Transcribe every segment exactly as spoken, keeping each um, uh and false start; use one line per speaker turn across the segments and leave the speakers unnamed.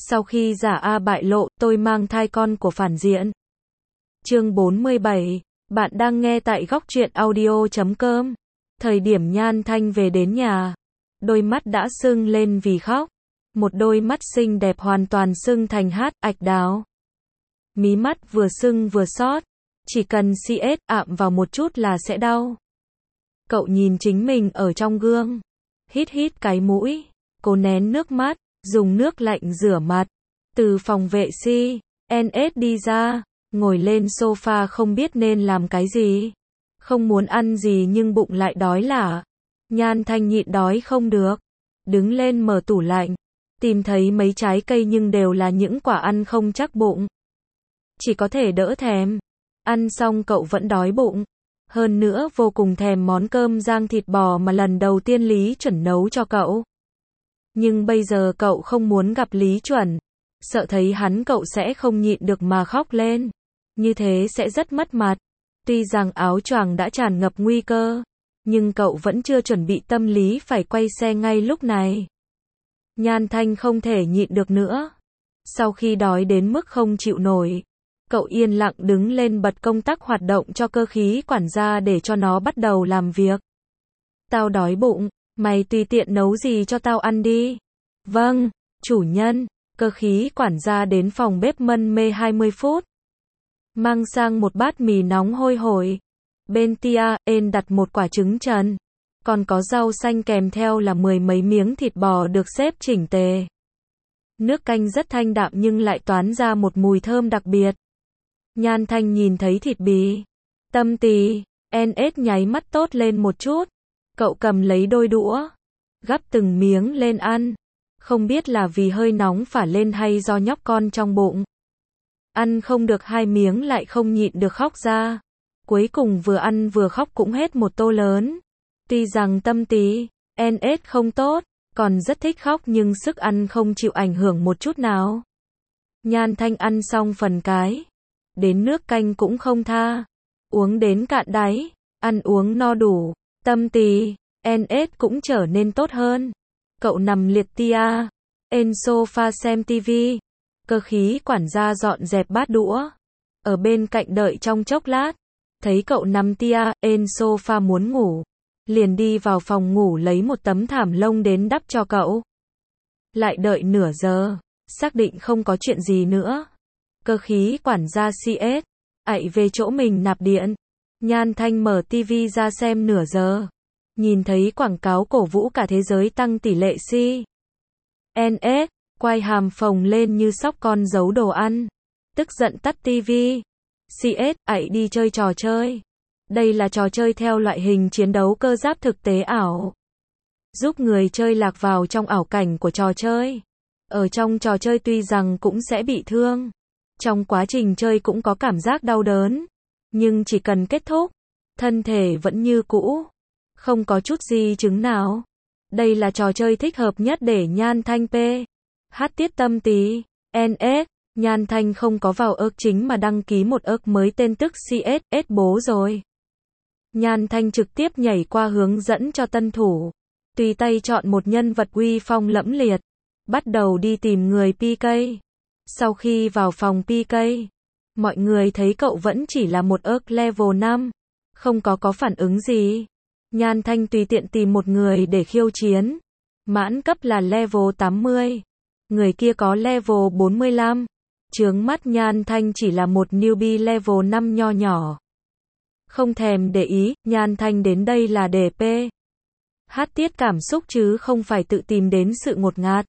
Sau khi giả A bại lộ, tôi mang thai con của phản diện. Chương bốn mươi bảy, bạn đang nghe tại góc truyện audio chấm com. Thời điểm Nhan Thanh về đến nhà, đôi mắt đã sưng lên vì khóc. Một đôi mắt xinh đẹp hoàn toàn sưng thành hát ạch đào. Mí mắt vừa sưng vừa xót, chỉ cần xê ét ạm vào một chút là sẽ đau. Cậu nhìn chính mình ở trong gương, hít hít cái mũi, cố nén nước mắt, dùng nước lạnh rửa mặt. Từ phòng vệ sinh, en ét đi ra, ngồi lên sofa không biết nên làm cái gì. Không muốn ăn gì nhưng bụng lại đói lả. Nhan Thanh nhịn đói không được, đứng lên mở tủ lạnh, tìm thấy mấy trái cây nhưng đều là những quả ăn không chắc bụng. Chỉ có thể đỡ thèm. Ăn xong cậu vẫn đói bụng. Hơn nữa vô cùng thèm món cơm rang thịt bò mà lần đầu tiên Lý Chuẩn nấu cho cậu. Nhưng bây giờ cậu không muốn gặp Lý Chuẩn. Sợ thấy hắn cậu sẽ không nhịn được mà khóc lên. Như thế sẽ rất mất mặt. Tuy rằng áo choàng đã tràn ngập nguy cơ, nhưng cậu vẫn chưa chuẩn bị tâm lý phải quay xe ngay lúc này. Nhan Thanh không thể nhịn được nữa. Sau khi đói đến mức không chịu nổi, cậu yên lặng đứng lên bật công tắc hoạt động cho cơ khí quản gia để cho nó bắt đầu làm việc. Tao đói bụng, mày tùy tiện nấu gì cho tao ăn đi. Vâng, chủ nhân. Cơ khí quản gia đến phòng bếp mân mê hai mươi phút. Mang sang một bát mì nóng hôi hổi. Bên tia, en đặt một quả trứng trần. Còn có rau xanh kèm theo là mười mấy miếng thịt bò được xếp chỉnh tề. Nước canh rất thanh đạm nhưng lại toán ra một mùi thơm đặc biệt. Nhan Thanh nhìn thấy thịt bì. Tâm tì, en ét nháy mắt tốt lên một chút. Cậu cầm lấy đôi đũa, gắp từng miếng lên ăn. Không biết là vì hơi nóng phả lên hay do nhóc con trong bụng. Ăn không được hai miếng lại không nhịn được khóc ra. Cuối cùng vừa ăn vừa khóc cũng hết một tô lớn. Tuy rằng tâm tí, en ét không tốt, còn rất thích khóc nhưng sức ăn không chịu ảnh hưởng một chút nào. Nhan Thanh ăn xong phần cái. Đến nước canh cũng không tha. Uống đến cạn đáy. Ăn uống no đủ. Tâm tí, en ét cũng trở nên tốt hơn. Cậu nằm liệt tia, en sofa xem tivi. Cơ khí quản gia dọn dẹp bát đũa. Ở bên cạnh đợi trong chốc lát. Thấy cậu nằm tia, en sofa muốn ngủ. Liền đi vào phòng ngủ lấy một tấm thảm lông đến đắp cho cậu. Lại đợi nửa giờ. Xác định không có chuyện gì nữa. Cơ khí quản gia xê ét ạy về chỗ mình nạp điện. Nhan Thanh mở tivi ra xem nửa giờ. Nhìn thấy quảng cáo cổ vũ cả thế giới tăng tỷ lệ si. en ét, quay hàm phồng lên như sóc con giấu đồ ăn. Tức giận tắt tivi. xê ét, ạy đi chơi trò chơi. Đây là trò chơi theo loại hình chiến đấu cơ giáp thực tế ảo. Giúp người chơi lạc vào trong ảo cảnh của trò chơi. Ở trong trò chơi tuy rằng cũng sẽ bị thương. Trong quá trình chơi cũng có cảm giác đau đớn. Nhưng chỉ cần kết thúc, thân thể vẫn như cũ. Không có chút di chứng nào. Đây là trò chơi thích hợp nhất để Nhan Thanh p. Hát tiết tâm tí. en ét, Nhan Thanh không có vào ớc chính mà đăng ký một ớc mới tên tức xê ét ét bố rồi. Nhan Thanh trực tiếp nhảy qua hướng dẫn cho tân thủ. Tùy tay chọn một nhân vật uy phong lẫm liệt. Bắt đầu đi tìm người pê ca. Sau khi vào phòng pê ca, mọi người thấy cậu vẫn chỉ là một ớc level năm. Không có có phản ứng gì. Nhan Thanh tùy tiện tìm một người để khiêu chiến. Mãn cấp là level tám mươi. Người kia có level bốn mươi lăm. Chướng mắt Nhan Thanh chỉ là một newbie level năm nho nhỏ. Không thèm để ý, Nhan Thanh đến đây là để p. Hát tiết cảm xúc chứ không phải tự tìm đến sự ngột ngạt.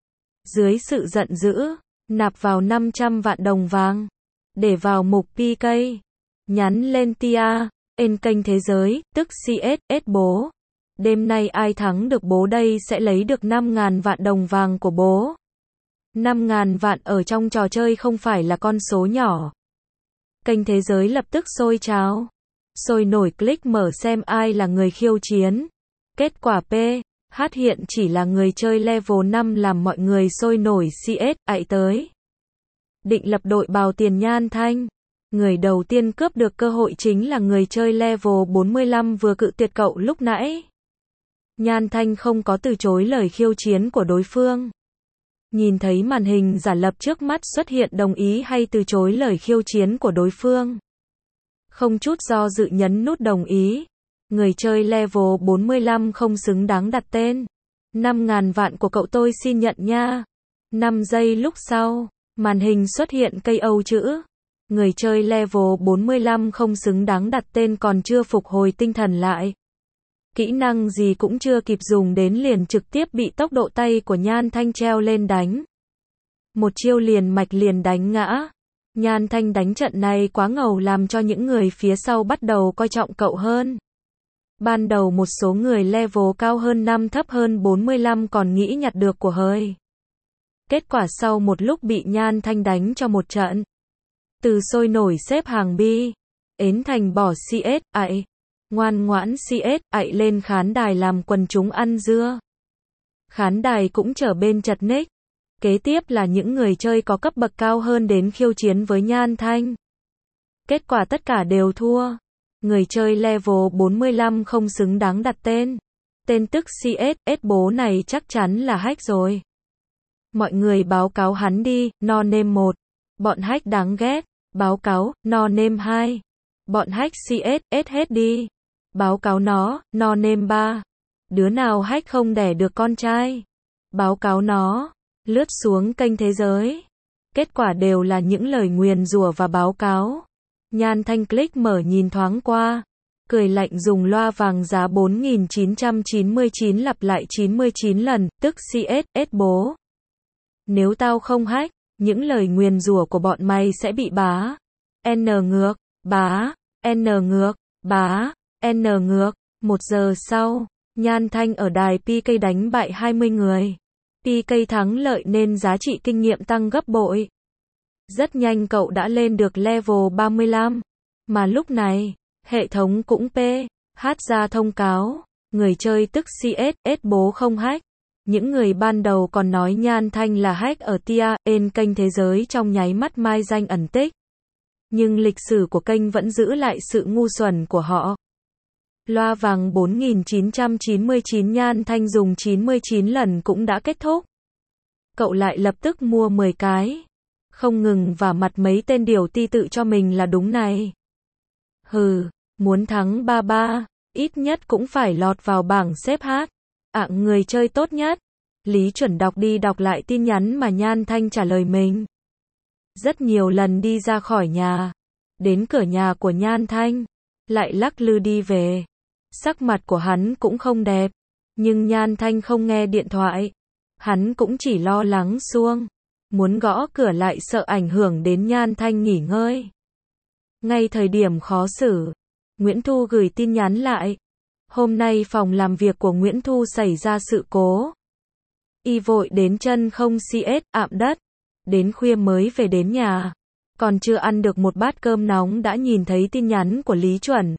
Dưới sự giận dữ, nạp vào năm trăm vạn đồng vàng. Để vào mục pê ca. Nhắn lên tia. En kênh thế giới, tức xê ét ét bố. Đêm nay ai thắng được bố đây sẽ lấy được năm ngàn vạn đồng vàng của bố. năm ngàn vạn ở trong trò chơi không phải là con số nhỏ. Kênh thế giới lập tức sôi trào. Sôi nổi click mở xem ai là người khiêu chiến. Kết quả p. Hát hiện chỉ là người chơi level năm làm mọi người sôi nổi xê ét ạy tới. Định lập đội bào tiền Nhan Thanh. Người đầu tiên cướp được cơ hội chính là người chơi level bốn mươi lăm vừa cự tuyệt cậu lúc nãy. Nhan Thanh không có từ chối lời khiêu chiến của đối phương. Nhìn thấy màn hình giả lập trước mắt xuất hiện đồng ý hay từ chối lời khiêu chiến của đối phương. Không chút do dự nhấn nút đồng ý. Người chơi level bốn mươi lăm không xứng đáng đặt tên. năm ngàn vạn của cậu tôi xin nhận nha. năm giây lúc sau, màn hình xuất hiện cây Âu chữ. Người chơi level bốn mươi lăm không xứng đáng đặt tên còn chưa phục hồi tinh thần lại. Kỹ năng gì cũng chưa kịp dùng đến liền trực tiếp bị tốc độ tay của Nhan Thanh treo lên đánh. Một chiêu liền mạch liền đánh ngã. Nhan Thanh đánh trận này quá ngầu làm cho những người phía sau bắt đầu coi trọng cậu hơn. Ban đầu một số người level cao hơn năm thấp hơn bốn mươi lăm còn nghĩ nhặt được của hơi. Kết quả sau một lúc bị Nhan Thanh đánh cho một trận. Từ sôi nổi xếp hàng bi, ến thành bỏ xê ét, ạy, ngoan ngoãn xê ét, ạy lên khán đài làm quần chúng ăn dưa. Khán đài cũng trở bên chật ních. Kế tiếp là những người chơi có cấp bậc cao hơn đến khiêu chiến với Nhan Thanh. Kết quả tất cả đều thua. Người chơi level bốn mươi lăm không xứng đáng đặt tên. Tên tức xê ét, ét bố này chắc chắn là hack rồi. Mọi người báo cáo hắn đi, no name một. Bọn hack đáng ghét. Báo cáo, no name hai. Bọn hack xê ét, ét hết đi. Báo cáo nó, no name ba. Đứa nào hack không đẻ được con trai. Báo cáo nó. Lướt xuống kênh thế giới. Kết quả đều là những lời nguyền rủa và báo cáo. Nhan Thanh click mở nhìn thoáng qua. Cười lạnh dùng loa vàng giá bốn nghìn chín trăm chín mươi chín lặp lại chín mươi chín lần, tức xê ét, ét bố. Nếu tao không hack, những lời nguyền rủa của bọn mày sẽ bị bá. N ngược, bá, N ngược, bá, N ngược. Một giờ sau, Nhan Thanh ở đài pê ca đánh bại hai mươi người. pê ca thắng lợi nên giá trị kinh nghiệm tăng gấp bội. Rất nhanh cậu đã lên được level ba mươi lăm. Mà lúc này, hệ thống cũng P H ra thông cáo. Người chơi tức xê ét, ét bố không hack. Những người ban đầu còn nói Nhan Thanh là hack ở tia, en kênh thế giới trong nháy mắt mai danh ẩn tích. Nhưng lịch sử của kênh vẫn giữ lại sự ngu xuẩn của họ. Loa vàng bốn nghìn chín trăm chín mươi chín Nhan Thanh dùng chín mươi chín lần cũng đã kết thúc. Cậu lại lập tức mua mười cái. Không ngừng vả mặt mấy tên điều ti tự cho mình là đúng này. Hừ, muốn thắng ba ba, ít nhất cũng phải lọt vào bảng xếp hát. Ạng người chơi tốt nhất. Lý Chuẩn đọc đi đọc lại tin nhắn mà Nhan Thanh trả lời mình. Rất nhiều lần đi ra khỏi nhà. Đến cửa nhà của Nhan Thanh. Lại lắc lư đi về. Sắc mặt của hắn cũng không đẹp. Nhưng Nhan Thanh không nghe điện thoại. Hắn cũng chỉ lo lắng xuông. Muốn gõ cửa lại sợ ảnh hưởng đến Nhan Thanh nghỉ ngơi. Ngay thời điểm khó xử, Nguyễn Thu gửi tin nhắn lại. Hôm nay phòng làm việc của Nguyễn Thu xảy ra sự cố. Y vội đến chân không xê ét, ạm đất. Đến khuya mới về đến nhà. Còn chưa ăn được một bát cơm nóng đã nhìn thấy tin nhắn của Lý Chuẩn.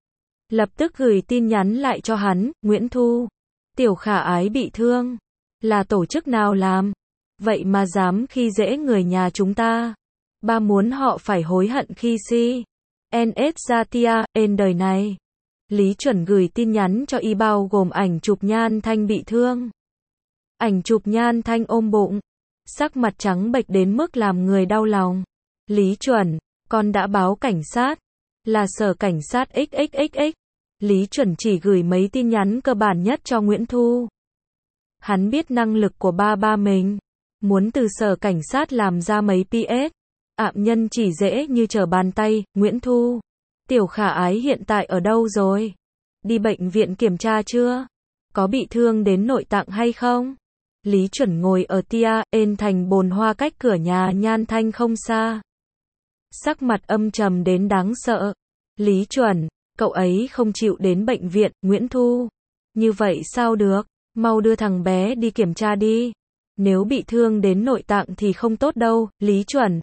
Lập tức gửi tin nhắn lại cho hắn, Nguyễn Thu. Tiểu Khả Ái bị thương. Là tổ chức nào làm? Vậy mà dám khi dễ người nhà chúng ta. Ba muốn họ phải hối hận khi si. en ét ra tia, en đời này. Lý Chuẩn gửi tin nhắn cho y bao gồm ảnh chụp Nhan Thanh bị thương. Ảnh chụp Nhan Thanh ôm bụng. Sắc mặt trắng bệch đến mức làm người đau lòng. Lý Chuẩn, con đã báo cảnh sát. Là sở cảnh sát ích ích ích ích. Lý Chuẩn chỉ gửi mấy tin nhắn cơ bản nhất cho Nguyễn Thu. Hắn biết năng lực của ba ba mình. Muốn từ sở cảnh sát làm ra mấy pê ét. Ạm nhân chỉ dễ như trở bàn tay, Nguyễn Thu. Tiểu Khả Ái hiện tại ở đâu rồi? Đi bệnh viện kiểm tra chưa? Có bị thương đến nội tạng hay không? Lý Chuẩn ngồi ở tia, en thành bồn hoa cách cửa nhà Nhan Thanh không xa. Sắc mặt âm trầm đến đáng sợ. Lý Chuẩn, cậu ấy không chịu đến bệnh viện, Nguyễn Thu. Như vậy sao được? Mau đưa thằng bé đi kiểm tra đi. Nếu bị thương đến nội tạng thì không tốt đâu, Lý Chuẩn.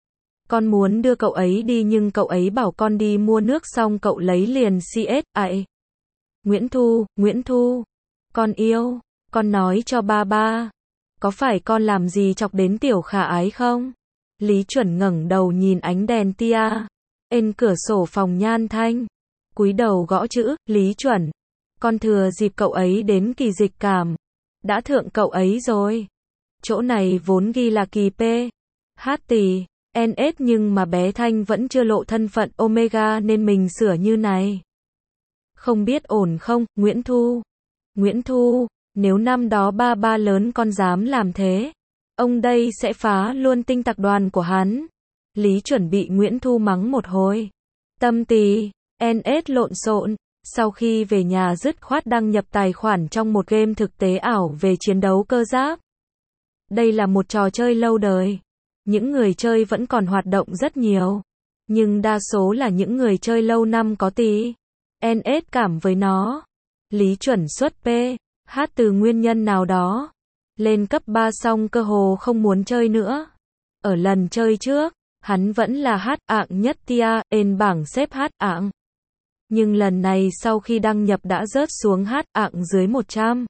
Con muốn đưa cậu ấy đi nhưng cậu ấy bảo con đi mua nước xong cậu lấy liền xê ét, ạy. Nguyễn Thu, Nguyễn Thu. Con yêu, con nói cho ba ba. Có phải con làm gì chọc đến Tiểu Khả Ái không? Lý Chuẩn ngẩng đầu nhìn ánh đèn tia. En cửa sổ phòng Nhan Thanh. Cúi đầu gõ chữ, Lý Chuẩn. Con thừa dịp cậu ấy đến kỳ dịch cảm. Đã thượng cậu ấy rồi. Chỗ này vốn ghi là kỳ P. H tỷ. N S nhưng mà bé Thanh vẫn chưa lộ thân phận Omega nên mình sửa như này. Không biết ổn không, Nguyễn Thu? Nguyễn Thu, nếu năm đó ba ba lớn con dám làm thế, ông đây sẽ phá luôn tinh tặc đoàn của hắn. Lý chuẩn bị Nguyễn Thu mắng một hồi. Tâm tì, N S lộn xộn. Sau khi về nhà dứt khoát đăng nhập tài khoản trong một game thực tế ảo về chiến đấu cơ giáp. Đây là một trò chơi lâu đời. Những người chơi vẫn còn hoạt động rất nhiều. Nhưng đa số là những người chơi lâu năm có tí. N S cảm với nó. Lý chuẩn xuất P. H từ nguyên nhân nào đó. Lên cấp ba xong cơ hồ không muốn chơi nữa. Ở lần chơi trước, hắn vẫn là H ạng nhất tia, en bảng xếp H ạng. Nhưng lần này sau khi đăng nhập đã rớt xuống H ạng dưới một trăm.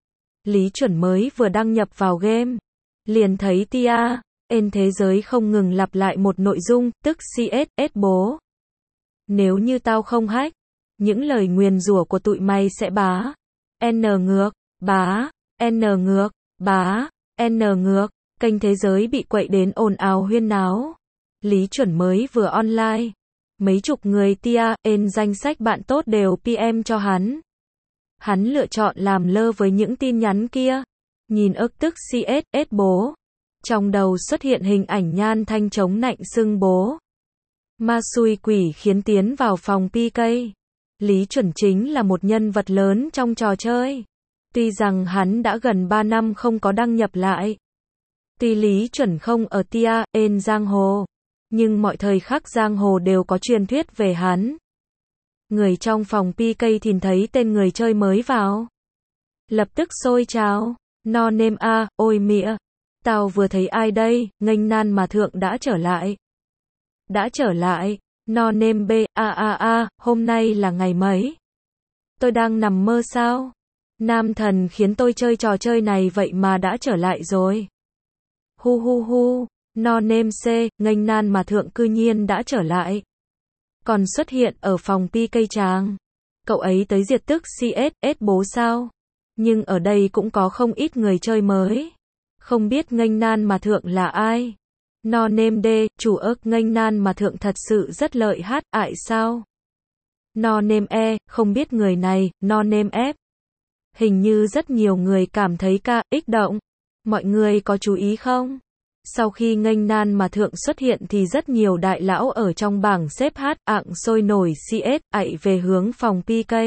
Lý chuẩn mới vừa đăng nhập vào game. Liền thấy tia, en thế giới không ngừng lặp lại một nội dung, tức C S S bố. Nếu như tao không hack, những lời nguyền rủa của tụi mày sẽ bá. N ngược, bá, N ngược, bá, N ngược. Kênh thế giới bị quậy đến ồn ào huyên náo. Lý chuẩn mới vừa online. Mấy chục người tia, en danh sách bạn tốt đều P M cho hắn. Hắn lựa chọn làm lơ với những tin nhắn kia. Nhìn ức tức C S S bố. Trong đầu xuất hiện hình ảnh Nhan Thanh chống nạnh xưng bố. Ma xui quỷ khiến tiến vào phòng P K. Lý chuẩn chính là một nhân vật lớn trong trò chơi. Tuy rằng hắn đã gần ba năm không có đăng nhập lại. Tuy Lý chuẩn không ở tia, en giang hồ. Nhưng mọi thời khắc giang hồ đều có truyền thuyết về hắn. Người trong phòng P K nhìn thấy tên người chơi mới vào. Lập tức xôi trào. No name A, ôi mịa. Tao vừa thấy ai đây, nghênh nan mà thượng đã trở lại. Đã trở lại. No name B, a a a, hôm nay là ngày mấy? Tôi đang nằm mơ sao? Nam thần khiến tôi chơi trò chơi này vậy mà đã trở lại rồi. Hu hu hu. No name C, nghênh nan mà thượng cư nhiên đã trở lại. Còn xuất hiện ở phòng P K chàng. Cậu ấy tới diệt tức C S S bố sao? Nhưng ở đây cũng có không ít người chơi mới. Không biết nghênh nan mà thượng là ai? No name D, chủ ức nghênh nan mà thượng thật sự rất lợi hát, ại sao? No name E, không biết người này, no name F. Hình như rất nhiều người cảm thấy ca, ích động. Mọi người có chú ý không? Sau khi nghênh nan mà thượng xuất hiện thì rất nhiều đại lão ở trong bảng xếp H ạng sôi nổi C S, ạy về hướng phòng P K.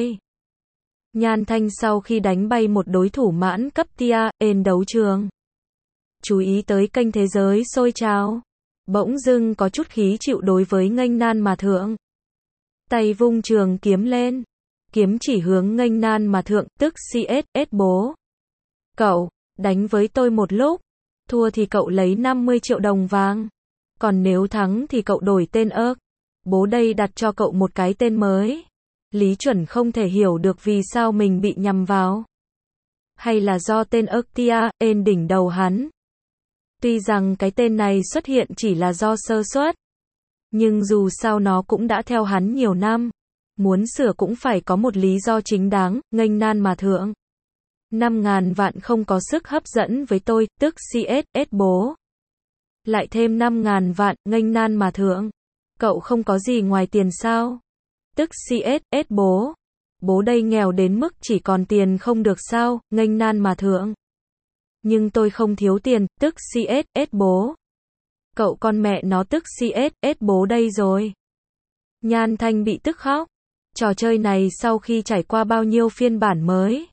Nhan Thanh sau khi đánh bay một đối thủ mãn cấp tia, en đấu trường. Chú ý tới kênh thế giới sôi trào. Bỗng dưng có chút khí chịu đối với nghênh nan mà thượng. Tay vung trường kiếm lên. Kiếm chỉ hướng nghênh nan mà thượng, tức C S S bố. Cậu, đánh với tôi một lúc. Thua thì cậu lấy năm mươi triệu đồng vàng. Còn nếu thắng thì cậu đổi tên ớt. Bố đây đặt cho cậu một cái tên mới. Lý chuẩn không thể hiểu được vì sao mình bị nhầm vào. Hay là do tên ớt tia, en đỉnh đầu hắn. Tuy rằng cái tên này xuất hiện chỉ là do sơ suất. Nhưng dù sao nó cũng đã theo hắn nhiều năm. Muốn sửa cũng phải có một lý do chính đáng, nghênh nan mà thượng. Năm ngàn vạn không có sức hấp dẫn với tôi, tức C S S bố. Lại thêm năm ngàn vạn, nghênh nan mà thượng. Cậu không có gì ngoài tiền sao? Tức C S S bố. Bố đây nghèo đến mức chỉ còn tiền không được sao, nghênh nan mà thượng. Nhưng tôi không thiếu tiền, tức C S S bố. Cậu con mẹ nó tức C S S bố đây rồi. Nhan Thanh bị tức khóc. Trò chơi này sau khi trải qua bao nhiêu phiên bản mới.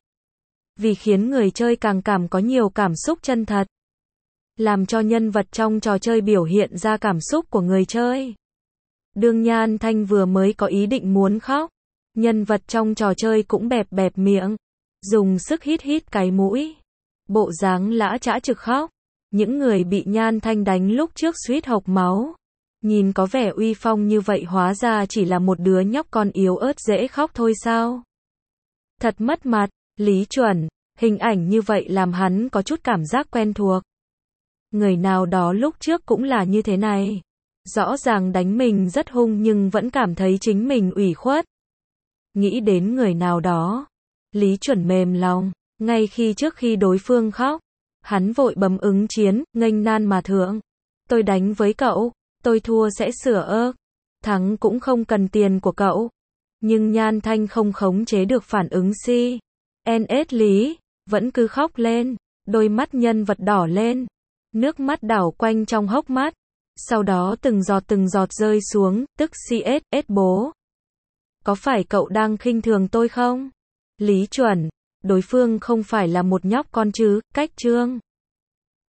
Vì khiến người chơi càng cảm có nhiều cảm xúc chân thật. Làm cho nhân vật trong trò chơi biểu hiện ra cảm xúc của người chơi. Đương Nhan Thanh vừa mới có ý định muốn khóc. Nhân vật trong trò chơi cũng bẹp bẹp miệng. Dùng sức hít hít cái mũi. Bộ dáng lã chã trực khóc. Những người bị Nhan Thanh đánh lúc trước suýt hộc máu. Nhìn có vẻ uy phong như vậy hóa ra chỉ là một đứa nhóc con yếu ớt dễ khóc thôi sao. Thật mất mặt, Lý chuẩn, hình ảnh như vậy làm hắn có chút cảm giác quen thuộc. Người nào đó lúc trước cũng là như thế này. Rõ ràng đánh mình rất hung nhưng vẫn cảm thấy chính mình ủy khuất. Nghĩ đến người nào đó, Lý chuẩn mềm lòng, ngay khi trước khi đối phương khóc, Hắn vội bấm ứng chiến, nghênh nan mà thượng. Tôi đánh với cậu, tôi thua sẽ sửa ơ. Thắng cũng không cần tiền của cậu. Nhưng Nhan Thanh không khống chế được phản ứng si. en ét lý, vẫn cứ khóc lên. Đôi mắt nhân vật đỏ lên. Nước mắt đảo quanh trong hốc mắt. Sau đó từng giọt từng giọt rơi xuống, tức xê ét ét bố. Có phải cậu đang khinh thường tôi không? Lý Chuẩn, đối phương không phải là một nhóc con chứ, cách trương.